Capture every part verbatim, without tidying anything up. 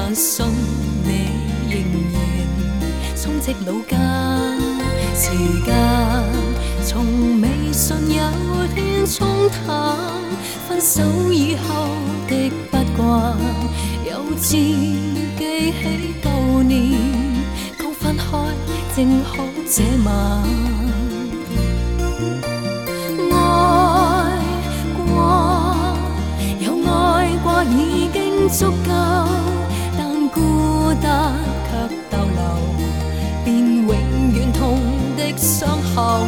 相信你仍然充斥腦間，時間從未信有天沖淡，分手以後的不慣，又自記起舊年，剛分開正好這晚。已經足夠，但孤單卻逗留，變永遠痛的傷口。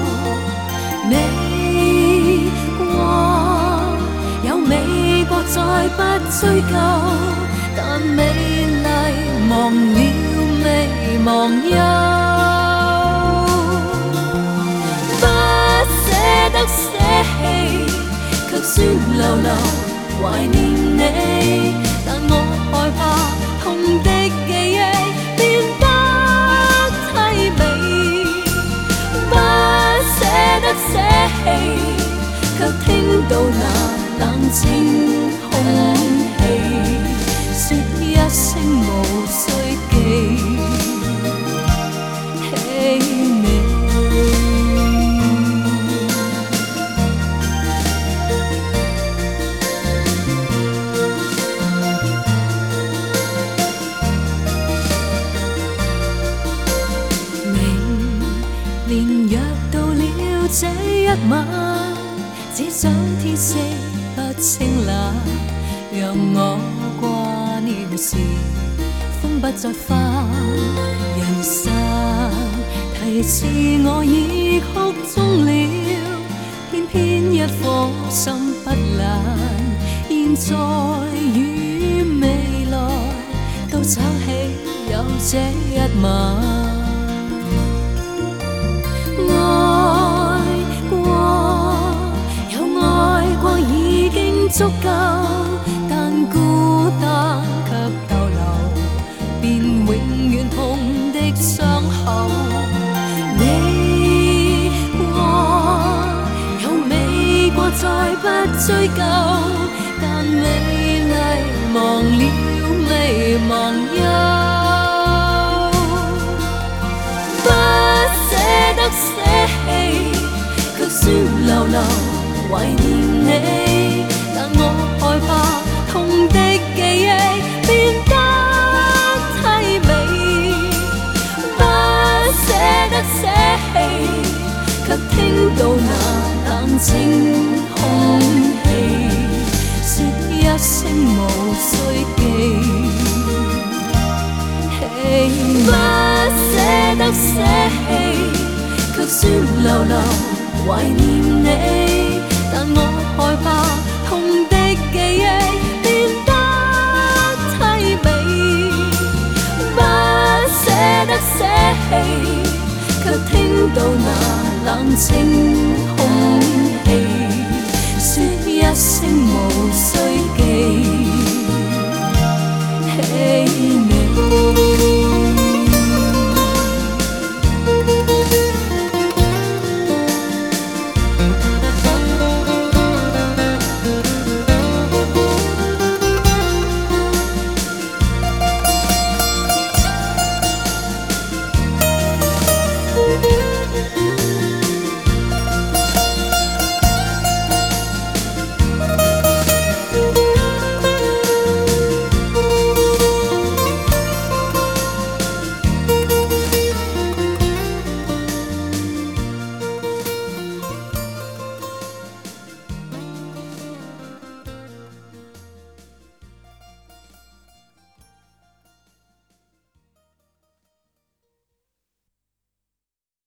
美過有美過，再不追究，但美麗忘了未忘憂。不捨得捨棄，卻酸溜溜懷念你，但我害怕痛的記憶變得凄美。不捨得捨棄，卻聽到那冷清空氣，說一聲無需記起你。連約到了這一晚，只想天色不清冷，讓我掛念時風不再翻。人生提示我已曲終了，偏偏一顆心不懶，現在與未來都想起有這一晚。愛過有愛過已經足夠，但孤單卻逗留，變永遠痛的傷口。你過有美過，再不追究，但美麗忘了未忘憂。捨棄，卻酸溜溜懷念你，但我害怕痛的記憶變得凄美。不捨得捨棄，卻聽到那冷清空氣，說一聲無需記起。不捨得捨棄，卻酸溜溜懷念你，但我害怕痛的記憶變得凄美。不捨得捨棄，卻聽到那冷清空氣，說一聲無需